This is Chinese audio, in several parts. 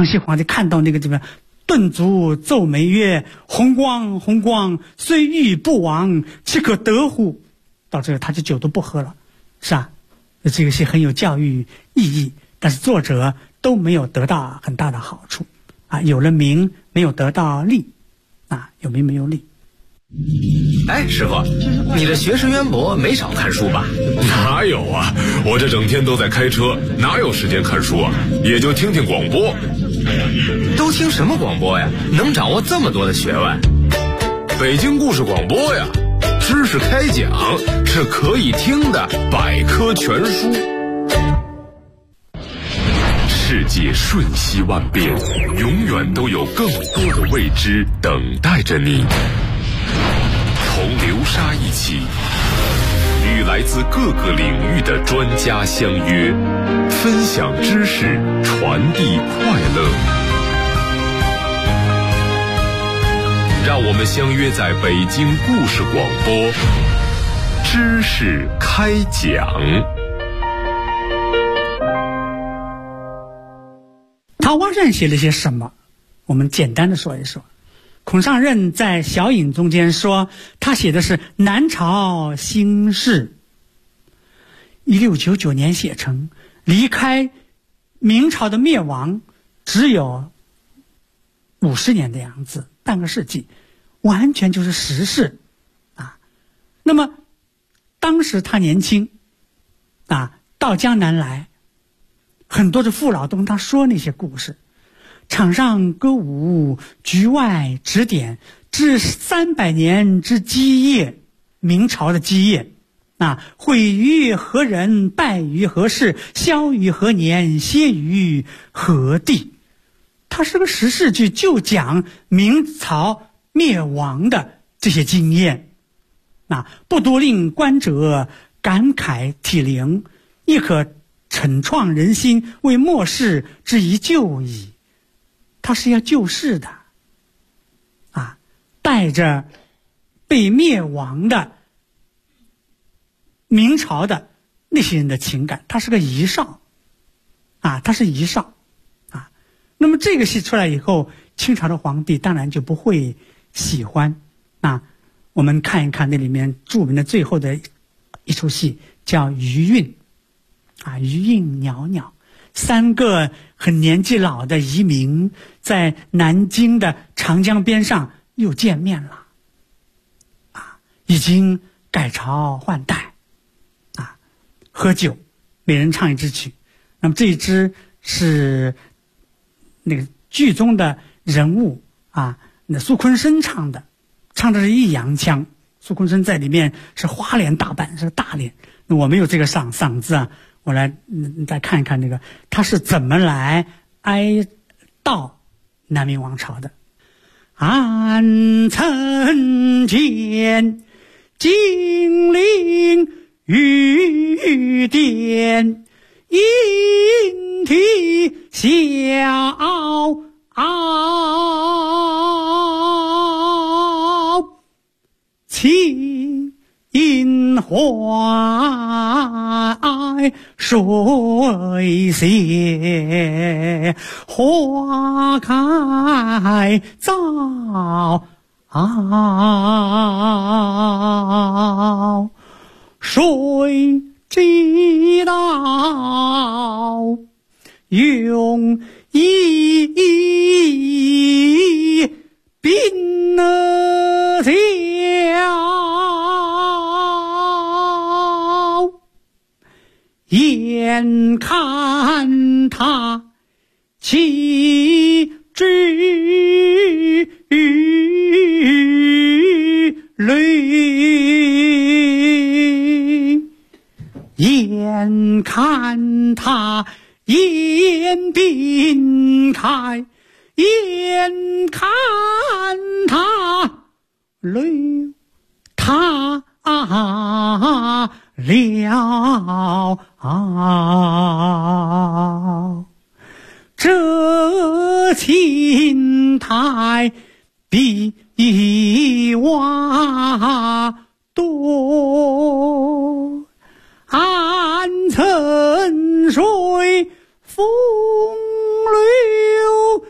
康熙皇帝看到那个这个顿足奏眉曰：“弘光弘光，虽欲不亡，岂可得乎？”到这个他就酒都不喝了，是吧？这个是很有教育意义，但是作者都没有得到很大的好处啊，有了名没有得到利啊，有名没有利。 哎，师傅，你的学识渊博，没少看书吧？ 哪有啊，我这整天都在开车，哪有时间看书啊？也就听听广播。 都听什么广播呀？能掌握这么多的学问？ 北京故事广播呀，知识开讲是可以听的百科全书。世界瞬息万变，永远都有更多的未知等待着你。同流沙一起，与来自各个领域的专家相约，分享知识，传递快乐。让我们相约在北京故事广播，知识开讲。 桃花扇写了些什么？我们简单的说一说。孔尚任在小影中间说，他写的是南朝兴事，1699年写成，离开明朝的灭亡只有50年的样子，半个世纪，完全就是时事啊。那么当时他年轻啊，到江南来，很多的父老都跟他说那些故事，场上歌舞，局外指点，至300年之基业，明朝的基业啊，毁于何人，败于何世，消于何年，歇于何地。它是个时事剧，就讲明朝灭亡的这些经验啊，不独令观者感慨涕零，亦可惩创人心，为末世之一救矣。他是要救世的啊，带着被灭亡的明朝的那些人的情感，他是个遗少啊，他是遗少啊。那么这个戏出来以后，清朝的皇帝当然就不会喜欢啊。我们看一看那里面著名的最后的一出戏，叫余韵啊，余韵袅袅。3个很年纪老的移民在南京的长江边上又见面了啊，已经改朝换代啊，喝酒，每人唱一支曲。那么这一支是那个剧中的人物啊，那苏昆生唱的是抑扬腔，苏昆生在里面是花脸大扮，是个大脸。那我没有这个嗓子啊，我来再看一看那个他是怎么来哀悼南明王朝的。俺曾见金陵玉殿，引涕笑情怀水榭，花开早谁知道用一鬓角，眼看他岂知泪，眼看他眼鬓开，眼看他泪他了，这青苔比瓦多，暗沉水风流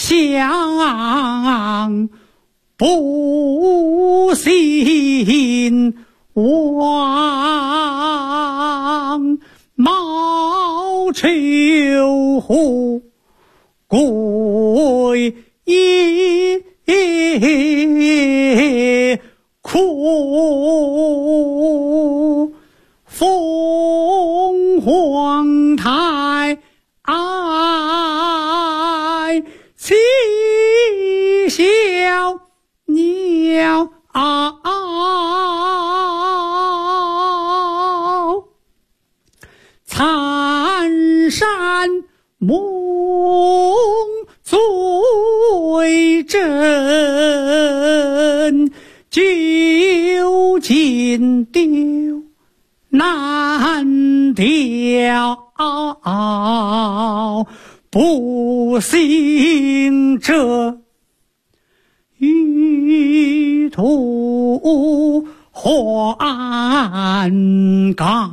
想不兴王，毛求乎贵苦，凤凰台喜笑鸟残山梦最真，究竟丢难掉，不幸者欲图还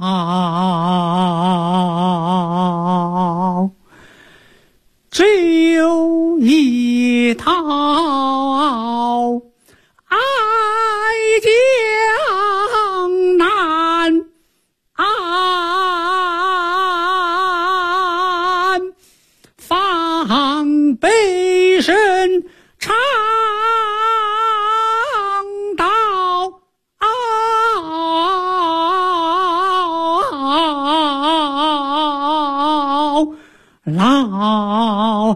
告，只有一套爱江南放悲声唱到老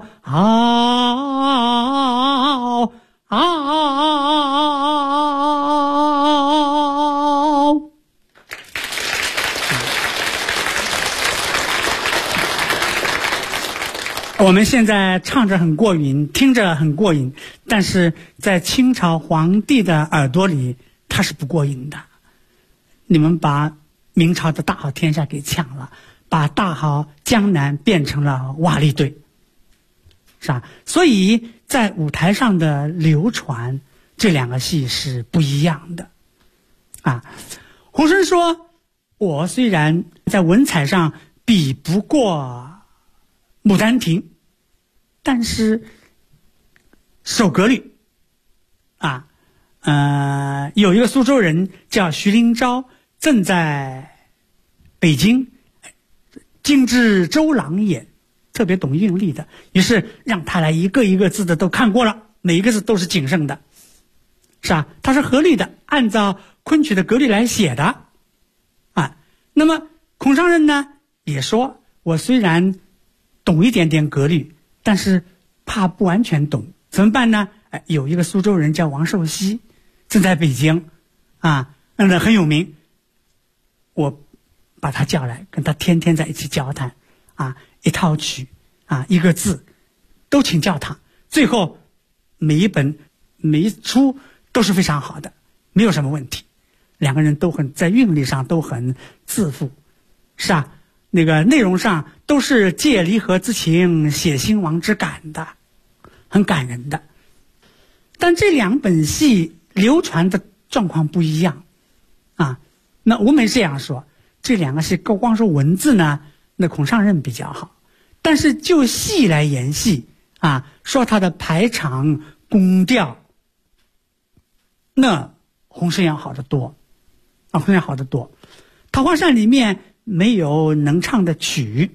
我们现在唱着很过瘾，听着很过瘾，但是在清朝皇帝的耳朵里，他是不过瘾的。你们把明朝的大好天下给抢了，把大好江南变成了瓦砾堆，是吧？所以在舞台上的流传，这两个戏是不一样的。洪生说，我虽然在文采上比不过《牡丹亭》，但是守格律有一个苏州人叫徐灵昭，正在北京，精知周郎也，特别懂韵律的，于是让他来一个一个字的都看过了，每一个字都是谨慎的，是吧？它是合理的，按照昆曲的格律来写的那么孔尚任呢也说，我虽然懂一点点格律，但是怕不完全懂，怎么办呢？有一个苏州人叫王寿熙，正在北京很有名，我把他叫来，跟他天天在一起交谈一套曲一个字都请教他，最后每一本每一出都是非常好的，没有什么问题。两个人都很在韵律上都很自负，是啊，那个内容上都是借离合之情写兴亡之感的，很感人的。但这两本戏流传的状况不一样那我们这样说，这两个戏光说文字呢，那孔尚任比较好，但是就戏来言戏说他的排场宫调，那洪生阳好得多洪生阳好得多。桃花扇里面没有能唱的曲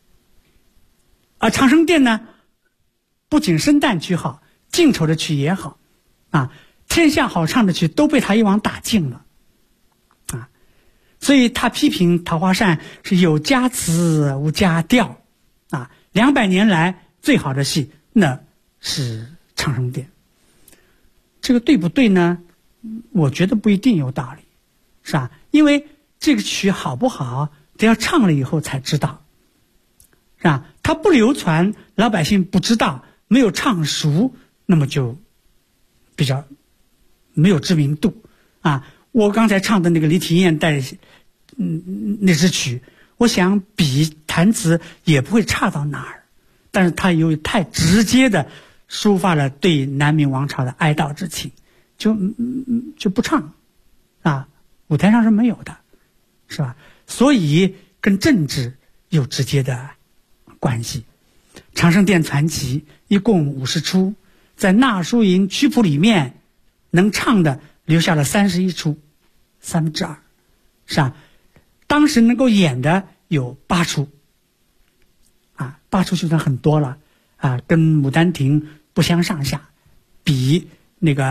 长生殿呢，不仅生旦曲好，净丑的曲也好天下好唱的曲都被他一网打尽了所以他批评桃花扇是有佳词无佳调200年来最好的戏那是长生殿。这个对不对呢？我觉得不一定有道理，是吧？因为这个曲好不好得要唱了以后才知道，是吧？它不流传，老百姓不知道，没有唱熟，那么就比较没有知名度我刚才唱的那个李体验带那支曲，我想比弹词也不会差到哪儿，但是它有太直接的抒发了对南明王朝的哀悼之情，就不唱舞台上是没有的，是吧？所以跟政治有直接的关系。 长生殿传奇一共50出，在纳书营曲谱里面能唱的留下了31出，2/3，是吧？当时能够演的有8出，8出就算很多了啊，跟《牡丹亭》不相上下，比那个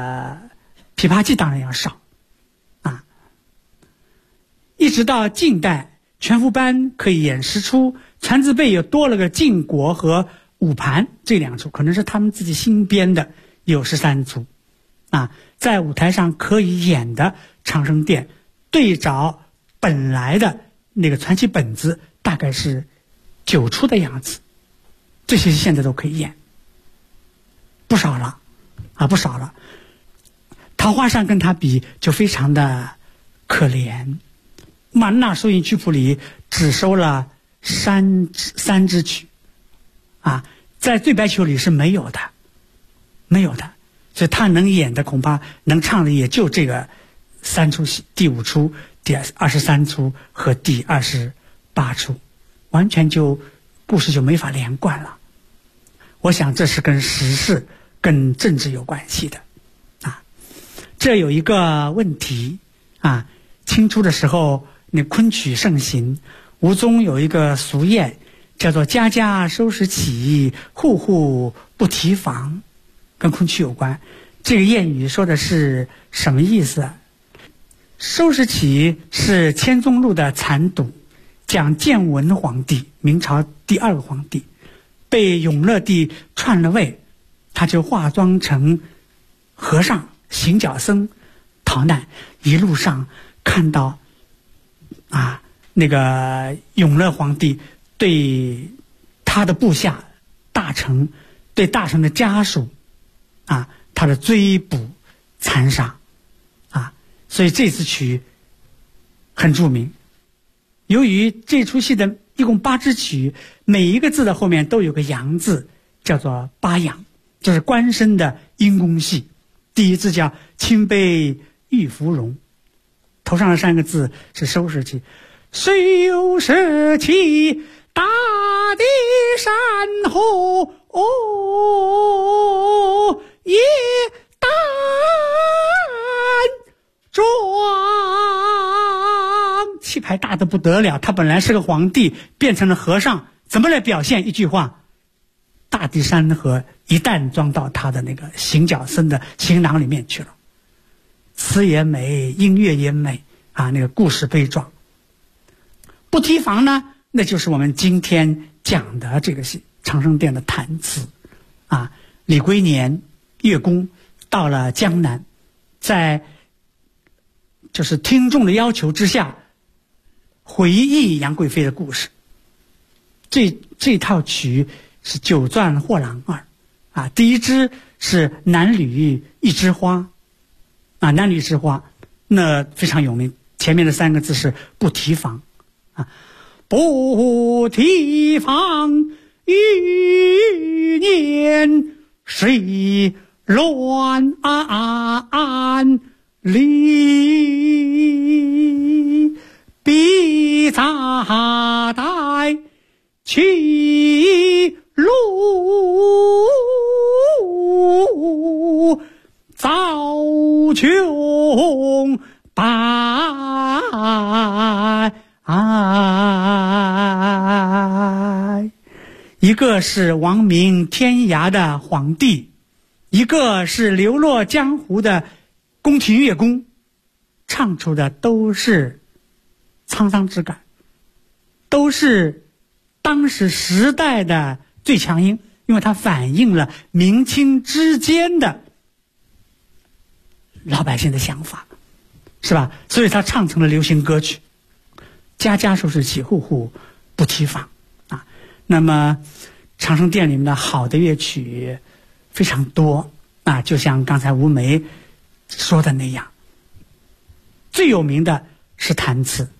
《琵琶记》当然要少啊。一直到近代，全福班可以演10出，传字辈又多了个晋国和武盘这2出，可能是他们自己新编的，有13出啊。在舞台上可以演的长生殿，对照本来的那个传奇本子，大概是9出的样子，这些现在都可以演，不少了啊，不少了。桃花扇跟他比就非常的可怜，纳书营曲谱里只收了3支曲啊，在对白球里是没有的，所以他能演的恐怕能唱的也就这个3出戏，第5出、第23出和第28出，完全就故事就没法连贯了。我想这是跟时事、跟政治有关系的啊。这有一个问题啊，清初的时候那昆曲盛行，吴宗有一个俗谚叫做家家收拾起，户户不提防，跟昆曲有关。这个谚语说的是什么意思？收拾起是千宗录的残赌，讲建文皇帝，明朝第2个皇帝，被永乐帝篡了位，他就化妆成和尚行脚僧逃难，一路上看到那个永乐皇帝对他的部下大臣，对大臣的家属他的追捕残杀所以这次曲很著名。由于这出戏的一共8支曲，每一个字的后面都有个阳字，叫做8阳，就是官绅的因公戏。第一字叫清悲玉芙蓉，头上的3个字是收拾起，收拾起大地山河也胆壮，气派大得不得了。他本来是个皇帝，变成了和尚，怎么来表现？一句话，大地山河一旦装到他的那个行脚僧的行囊里面去了，词也美，音乐也美那个故事悲壮。不提防呢，那就是我们今天讲的这个戏长生殿的弹词李龟年乐工到了江南，在就是听众的要求之下回忆杨贵妃的故事。这套曲是九传货郎二第一支是男女一枝花男女一枝花，那非常有名，前面的3个字是不提防不提防余年谁乱离，必杂代去路，早穷百一个是亡命天涯的皇帝，一个是流落江湖的宫廷乐工，唱出的都是沧桑之感，都是当时时代的最强音，因为它反映了明清之间的老百姓的想法，是吧？所以它唱成了流行歌曲，家家收拾起，户户不提防那么长生殿里面的好的乐曲非常多就像刚才吴梅说的那样，最有名的是弹词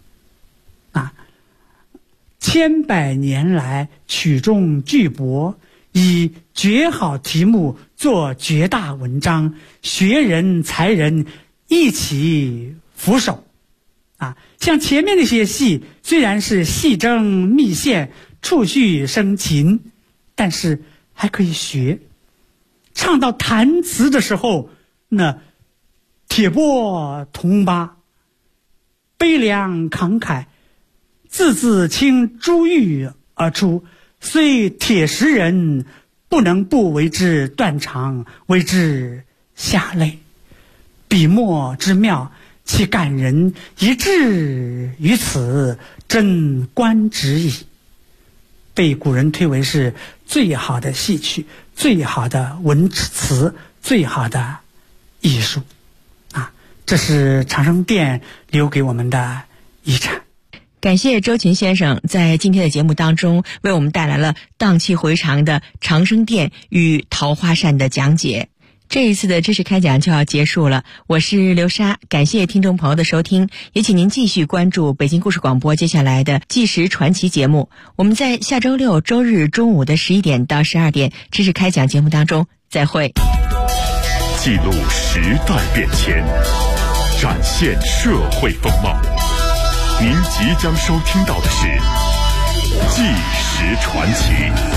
千百年来曲中巨博，以绝好题目做绝大文章，学人才人一起俯首像前面那些戏虽然是戏争密线，触绪生情， 但是还可以学。唱到弹词的时候，那铁钵铜拔，悲凉慷慨，字字倾珠玉而出，虽铁石人，不能不为之断肠，为之下泪。笔墨之妙，其感人一至于此，真观止矣。被古人推为是最好的戏曲，最好的文词，最好的艺术啊！这是长生殿留给我们的遗产。 感谢周群先生在今天的节目当中为我们带来了荡气回肠的长生殿与桃花扇的讲解。这一次的知识开讲就要结束了，我是刘莎，感谢听众朋友的收听，也请您继续关注北京故事广播接下来的纪实传奇节目。我们在下周六周日中午的11点到12点知识开讲节目当中再会。 记录时代变迁，展现社会风貌。您即将收听到的是纪实传奇。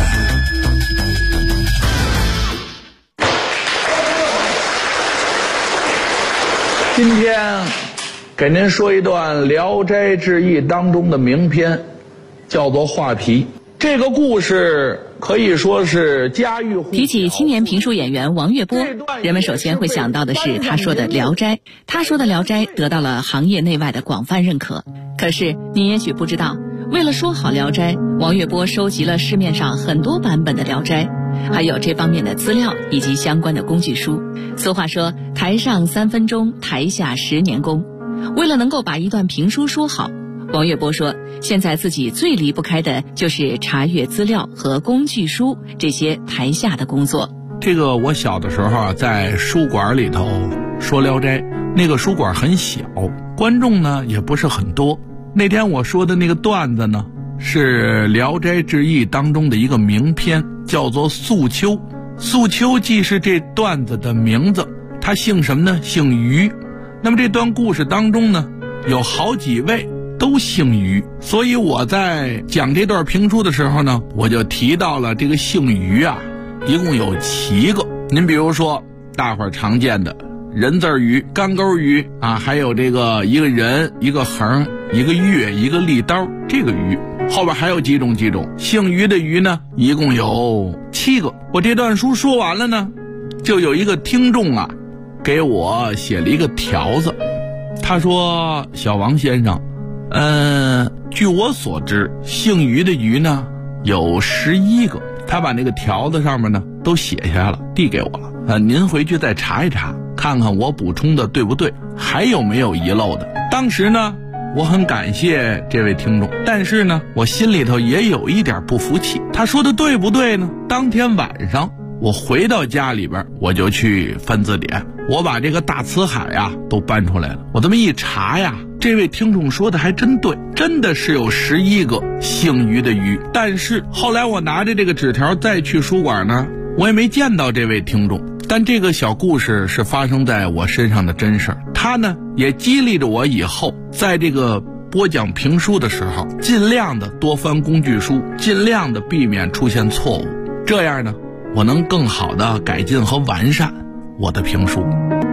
今天给您说一段《聊斋志异》当中的名篇，叫做《画皮》。这个故事可以说是家喻户晓。 提起青年评书演员王月波，人们首先会想到的是他说的《聊斋》。他说的《聊斋》得到了行业内外的广泛认可。可是您也许不知道，为了说好《聊斋》，王月波收集了市面上很多版本的《聊斋》，还有这方面的资料以及相关的工具书。俗话说，台上3分钟，台下10年功。为了能够把一段评书说好，王月波说，现在自己最离不开的就是查阅资料和工具书这些台下的工作。 这个我小的时候啊，在书馆里头说《聊斋》，那个书馆很小，观众呢也不是很多。那天我说的那个段子呢，是《聊斋志异》当中的一个名篇，叫做《素秋》。素秋既是这段子的名字，他姓什么呢？姓于。那么这段故事当中呢，有好几位都姓于，所以我在讲这段评书的时候呢，我就提到了这个姓于啊，一共有7个。您比如说大伙儿常见的人字鱼、干钩鱼啊，还有这个一个人、一个横、一个月、一个利刀，这个鱼后边还有几种姓于的于呢，一共有7个。我这段书说完了呢，就有一个听众啊给我写了一个条子，他说：小王先生，据我所知，姓于的于呢有11个。他把那个条子上面呢都写下来了，递给我了。您回去再查一查，看看我补充的对不对，还有没有遗漏的。当时呢，我很感谢这位听众，但是呢，我心里头也有一点不服气。他说的对不对呢？当天晚上我回到家里边，我就去翻字典，我把这个大辞海啊都搬出来了。我这么一查呀，这位听众说的还真对，真的是有11个姓于的于。但是后来我拿着这个纸条再去书馆呢，我也没见到这位听众。但这个小故事是发生在我身上的真事儿，他呢也激励着我以后在这个播讲评书的时候，尽量的多翻工具书，尽量的避免出现错误，这样呢我能更好的改进和完善我的评书。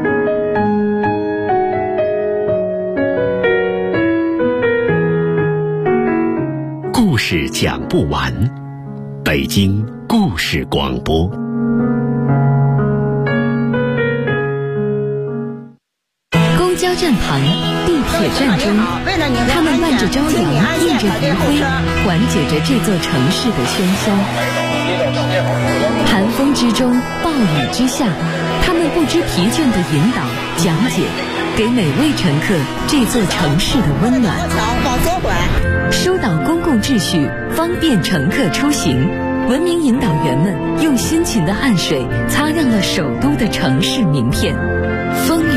故事讲不完，北京故事广播。 公交站旁，地铁站中，他们伴着朝阳，映着余晖，缓解着这座城市的喧嚣。寒风之中，暴雨之下，他们不知疲倦地引导、讲解，给每位乘客这座城市的温暖。疏导公共秩序，方便乘客出行。文明引导员们用辛勤的汗水擦亮了首都的城市名片。风